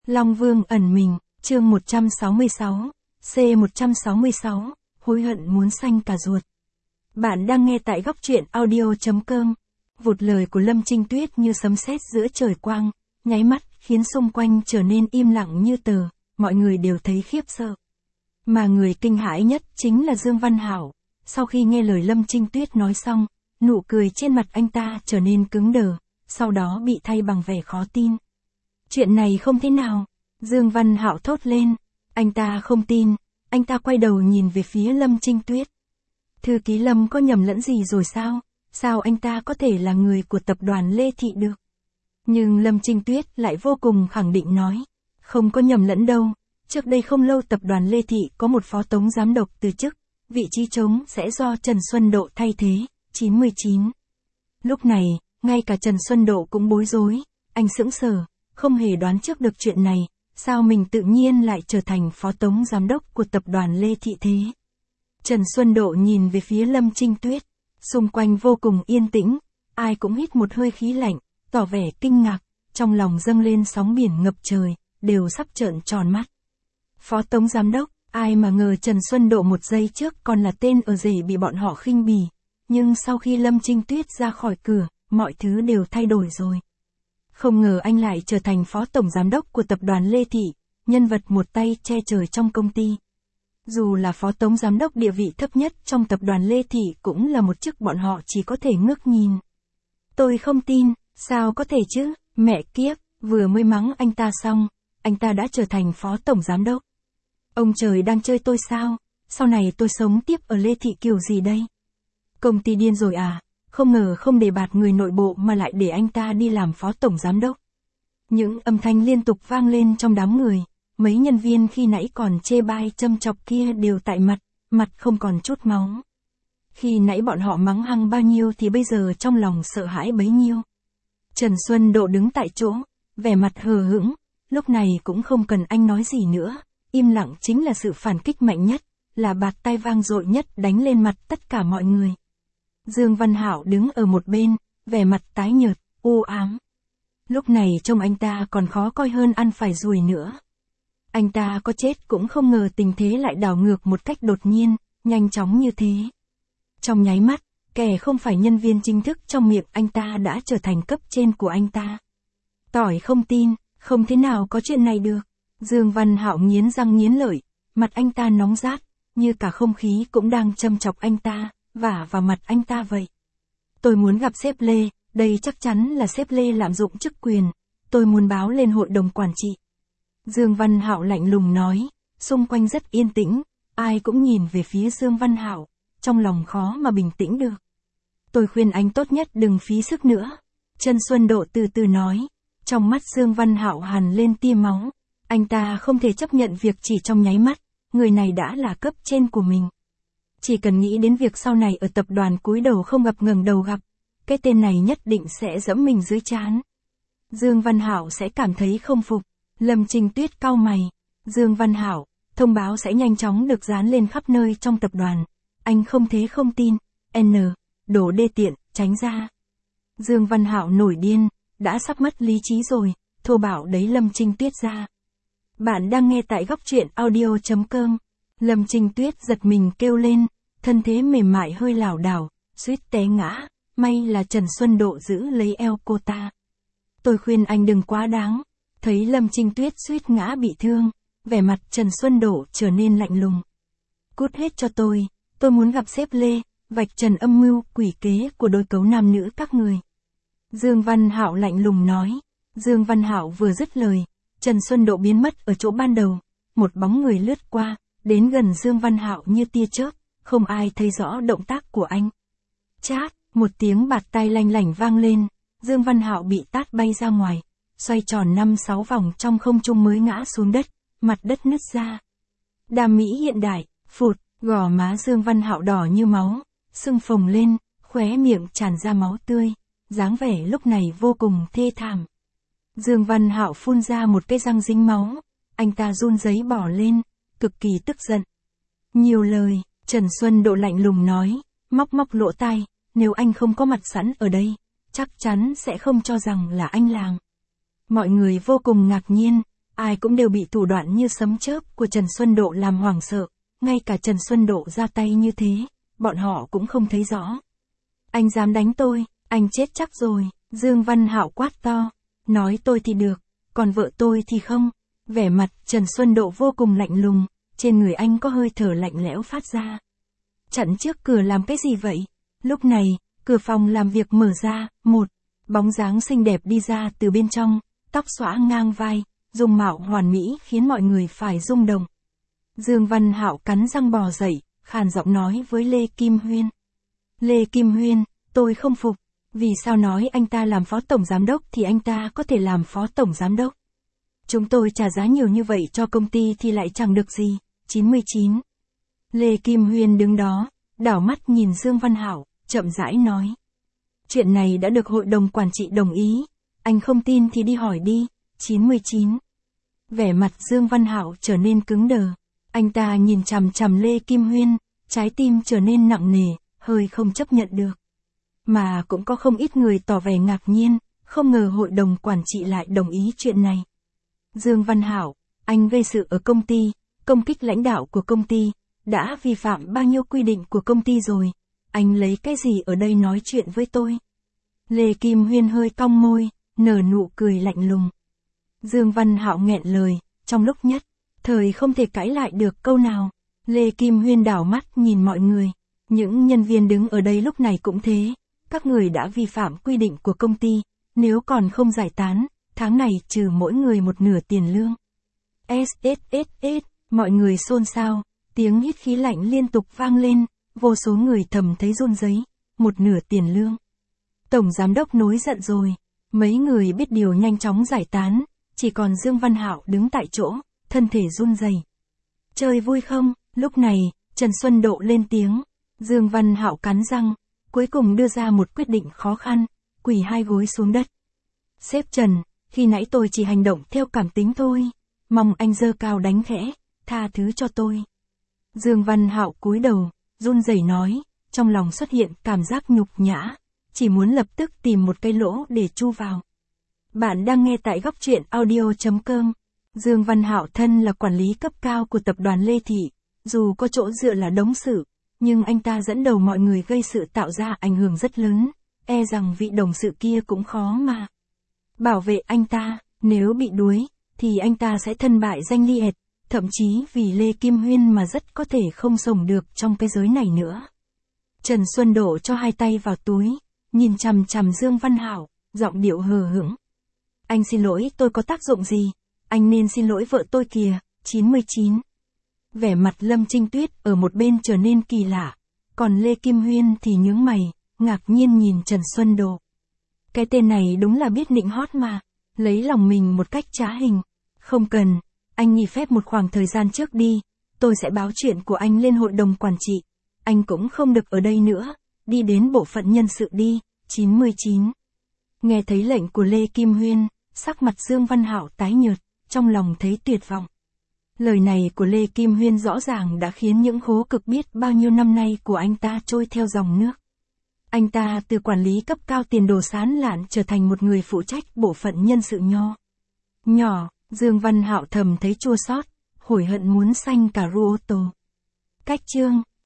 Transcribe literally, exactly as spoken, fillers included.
Long Vương ẩn mình, chương một trăm sáu mươi sáu, C một trăm sáu mươi sáu, hối hận muốn xanh cả ruột. Bạn đang nghe tại góc truyện audio chấm com. Vụt lời của Lâm Trinh Tuyết như sấm sét giữa trời quang, nháy mắt khiến xung quanh trở nên im lặng như tờ, mọi người đều thấy khiếp sợ. Mà người kinh hãi nhất chính là Dương Văn Hảo. Sau khi nghe lời Lâm Trinh Tuyết nói xong, nụ cười trên mặt anh ta trở nên cứng đờ, sau đó bị thay bằng vẻ khó tin. Chuyện này không thế nào, Dương Văn Hạo thốt lên, anh ta không tin, anh ta quay đầu nhìn về phía Lâm Trinh Tuyết. Thư ký Lâm có nhầm lẫn gì rồi sao, sao anh ta có thể là người của tập đoàn Lê Thị được? Nhưng Lâm Trinh Tuyết lại vô cùng khẳng định nói, không có nhầm lẫn đâu, trước đây không lâu tập đoàn Lê Thị có một phó tống giám đốc từ chức, vị trí trống sẽ do Trần Xuân Độ thay thế, chín mươi chín. Lúc này, ngay cả Trần Xuân Độ cũng bối rối, anh sững sờ, không hề đoán trước được chuyện này, sao mình tự nhiên lại trở thành phó tống giám đốc của tập đoàn Lê Thị thế? Trần Xuân Độ nhìn về phía Lâm Trinh Tuyết, xung quanh vô cùng yên tĩnh, ai cũng hít một hơi khí lạnh, tỏ vẻ kinh ngạc, trong lòng dâng lên sóng biển ngập trời, đều sắp trợn tròn mắt. Phó tống giám đốc, ai mà ngờ Trần Xuân Độ một giây trước còn là tên ở rể bị bọn họ khinh bỉ, nhưng sau khi Lâm Trinh Tuyết ra khỏi cửa, mọi thứ đều thay đổi rồi. Không ngờ anh lại trở thành phó tổng giám đốc của tập đoàn Lê Thị, nhân vật một tay che trời trong công ty. Dù là phó tống giám đốc địa vị thấp nhất trong tập đoàn Lê Thị cũng là một chức bọn họ chỉ có thể ngước nhìn. Tôi không tin, sao có thể chứ, mẹ kiếp, vừa mới mắng anh ta xong, anh ta đã trở thành phó tổng giám đốc. Ông trời đang chơi tôi sao, sau này tôi sống tiếp ở Lê Thị kiểu gì đây? Công ty điên rồi à? Không ngờ không đề bạt người nội bộ mà lại để anh ta đi làm phó tổng giám đốc. Những âm thanh liên tục vang lên trong đám người, mấy nhân viên khi nãy còn chê bai châm chọc kia đều tại mặt, mặt không còn chút máu. Khi nãy bọn họ mắng hăng bao nhiêu thì bây giờ trong lòng sợ hãi bấy nhiêu. Trần Xuân Độ đứng tại chỗ, vẻ mặt hờ hững, lúc này cũng không cần anh nói gì nữa, im lặng chính là sự phản kích mạnh nhất, là bạt tay vang dội nhất đánh lên mặt tất cả mọi người. Dương Văn Hạo đứng ở một bên, vẻ mặt tái nhợt, u ám. Lúc này trông anh ta còn khó coi hơn ăn phải ruồi nữa. Anh ta có chết cũng không ngờ tình thế lại đảo ngược một cách đột nhiên, nhanh chóng như thế. Trong nháy mắt, kẻ không phải nhân viên chính thức trong miệng anh ta đã trở thành cấp trên của anh ta. Tỏi không tin, không thế nào có chuyện này được. Dương Văn Hạo nghiến răng nghiến lợi, mặt anh ta nóng rát, như cả không khí cũng đang châm chọc anh ta, vả vào mặt anh ta vậy. Tôi muốn gặp sếp Lê, đây chắc chắn là sếp Lê lạm dụng chức quyền, tôi muốn báo lên hội đồng quản trị. Dương Văn Hạo lạnh lùng nói, xung quanh rất yên tĩnh, ai cũng nhìn về phía Dương Văn Hạo, trong lòng khó mà bình tĩnh được. Tôi khuyên anh tốt nhất đừng phí sức nữa. Trần Xuân Độ từ từ nói, trong mắt Dương Văn Hạo hằn lên tia máu, anh ta không thể chấp nhận việc chỉ trong nháy mắt, người này đã là cấp trên của mình. Chỉ cần nghĩ đến việc sau này ở tập đoàn cúi đầu không gặp ngẩng đầu gặp, cái tên này nhất định sẽ giẫm mình dưới trán. Dương Văn Hạo sẽ cảm thấy không phục. Lâm Trinh Tuyết cau mày, Dương Văn Hạo, thông báo sẽ nhanh chóng được dán lên khắp nơi trong tập đoàn. Anh không thế không tin, N, đồ đê tiện, tránh ra. Dương Văn Hạo nổi điên, đã sắp mất lý trí rồi, thô bạo đẩy Lâm Trinh Tuyết ra. Bạn đang nghe tại góc truyện audio chấm com. Lâm Trinh Tuyết giật mình kêu lên, thân thế mềm mại hơi lảo đảo, suýt té ngã, may là Trần Xuân Độ giữ lấy eo cô ta. Tôi khuyên anh đừng quá đáng. Thấy Lâm Trinh Tuyết suýt ngã bị thương, vẻ mặt Trần Xuân Độ trở nên lạnh lùng. Cút hết cho tôi, tôi muốn gặp sếp Lê, vạch trần âm mưu quỷ kế của đôi cấu nam nữ các người. Dương Văn Hạo lạnh lùng nói. Dương Văn Hạo vừa dứt lời, Trần Xuân Độ biến mất ở chỗ ban đầu, một bóng người lướt qua, đến gần Dương Văn Hạo như tia chớp, không ai thấy rõ động tác của anh. Chát, một tiếng bạt tay lanh lảnh vang lên, Dương Văn Hạo bị tát bay ra ngoài, xoay tròn năm sáu vòng trong không trung mới ngã xuống đất, mặt đất nứt ra. Đam mỹ hiện đại, phụt, gò má Dương Văn Hạo đỏ như máu, sưng phồng lên, khóe miệng tràn ra máu tươi, dáng vẻ lúc này vô cùng thê thảm. Dương Văn Hạo phun ra một cái răng dính máu, anh ta run rẩy bỏ lên, cực kỳ tức giận. Nhiều lời, Trần Xuân Độ lạnh lùng nói, móc móc lỗ tai, nếu anh không có mặt sẵn ở đây, chắc chắn sẽ không cho rằng là anh làm. Mọi người vô cùng ngạc nhiên, ai cũng đều bị thủ đoạn như sấm chớp của Trần Xuân Độ làm hoảng sợ, ngay cả Trần Xuân Độ ra tay như thế, bọn họ cũng không thấy rõ. Anh dám đánh tôi, anh chết chắc rồi, Dương Văn Hạo quát to, nói tôi thì được, còn vợ tôi thì không. Vẻ mặt Trần Xuân Độ vô cùng lạnh lùng, trên người anh có hơi thở lạnh lẽo phát ra. Chặn trước cửa làm cái gì vậy? Lúc này, cửa phòng làm việc mở ra, một bóng dáng xinh đẹp đi ra từ bên trong, tóc xõa ngang vai, dung mạo hoàn mỹ khiến mọi người phải rung động. Dương Văn Hạo cắn răng bò dậy, khàn giọng nói với Lê Kim Huyên. Lê Kim Huyên, tôi không phục, vì sao nói anh ta làm phó tổng giám đốc thì anh ta có thể làm phó tổng giám đốc? Chúng tôi trả giá nhiều như vậy cho công ty thì lại chẳng được gì. chín mươi chín. Lê Kim Huyên đứng đó, đảo mắt nhìn Dương Văn Hạo, chậm rãi nói. Chuyện này đã được hội đồng quản trị đồng ý, anh không tin thì đi hỏi đi. chín mươi chín. Vẻ mặt Dương Văn Hạo trở nên cứng đờ, anh ta nhìn chằm chằm Lê Kim Huyên, trái tim trở nên nặng nề, hơi không chấp nhận được. Mà cũng có không ít người tỏ vẻ ngạc nhiên, không ngờ hội đồng quản trị lại đồng ý chuyện này. Dương Văn Hạo, anh gây sự ở công ty, công kích lãnh đạo của công ty, đã vi phạm bao nhiêu quy định của công ty rồi, anh lấy cái gì ở đây nói chuyện với tôi? Lê Kim Huyên hơi cong môi, nở nụ cười lạnh lùng. Dương Văn Hạo nghẹn lời, trong lúc nhất thời không thể cãi lại được câu nào. Lê Kim Huyên đảo mắt nhìn mọi người, những nhân viên đứng ở đây lúc này cũng thế, các người đã vi phạm quy định của công ty, nếu còn không giải tán, tháng này trừ mỗi người một nửa tiền lương. ét ét ét ét, mọi người xôn xao, tiếng hít khí lạnh liên tục vang lên, vô số người thầm thấy run rẩy, một nửa tiền lương. Tổng giám đốc nổi giận rồi, mấy người biết điều nhanh chóng giải tán, chỉ còn Dương Văn Hạo đứng tại chỗ, thân thể run rẩy. Chơi vui không? Lúc này, Trần Xuân Độ lên tiếng, Dương Văn Hạo cắn răng, cuối cùng đưa ra một quyết định khó khăn, quỳ hai gối xuống đất. Sếp Trần, khi nãy tôi chỉ hành động theo cảm tính thôi, mong anh giơ cao đánh khẽ, tha thứ cho tôi. Dương Văn Hạo cúi đầu, run rẩy nói, trong lòng xuất hiện cảm giác nhục nhã, chỉ muốn lập tức tìm một cái lỗ để chui vào. Bạn đang nghe tại góc truyện audio chấm com. Dương Văn Hạo thân là quản lý cấp cao của tập đoàn Lê Thị, dù có chỗ dựa là đống sự, nhưng anh ta dẫn đầu mọi người gây sự tạo ra ảnh hưởng rất lớn, e rằng vị đồng sự kia cũng khó mà bảo vệ anh ta, nếu bị đuối, thì anh ta sẽ thân bại danh liệt, thậm chí vì Lê Kim Huyên mà rất có thể không sống được trong cái giới này nữa. Trần Xuân Độ cho hai tay vào túi, nhìn chằm chằm Dương Văn Hạo, giọng điệu hờ hững. Anh xin lỗi tôi có tác dụng gì, anh nên xin lỗi vợ tôi kìa. chín mươi chín. Vẻ mặt Lâm Trinh Tuyết ở một bên trở nên kỳ lạ, còn Lê Kim Huyên thì nhướng mày, ngạc nhiên nhìn Trần Xuân Độ. Cái tên này đúng là biết nịnh hót mà, lấy lòng mình một cách trá hình. Không cần, anh nghỉ phép một khoảng thời gian trước đi, tôi sẽ báo chuyện của anh lên hội đồng quản trị. Anh cũng không được ở đây nữa, đi đến bộ phận nhân sự đi. chín mươi chín. Nghe thấy lệnh của Lê Kim Huyên, sắc mặt Dương Văn Hạo tái nhợt, trong lòng thấy tuyệt vọng. Lời này của Lê Kim Huyên rõ ràng đã khiến những khố cực biết bao nhiêu năm nay của anh ta trôi theo dòng nước. Anh ta từ quản lý cấp cao tiền đồ sán lạn trở thành một người phụ trách bộ phận nhân sự nho nhỏ. Dương Văn Hạo thầm thấy chua xót, hối hận muốn xanh cả ru ô tô. Cách chương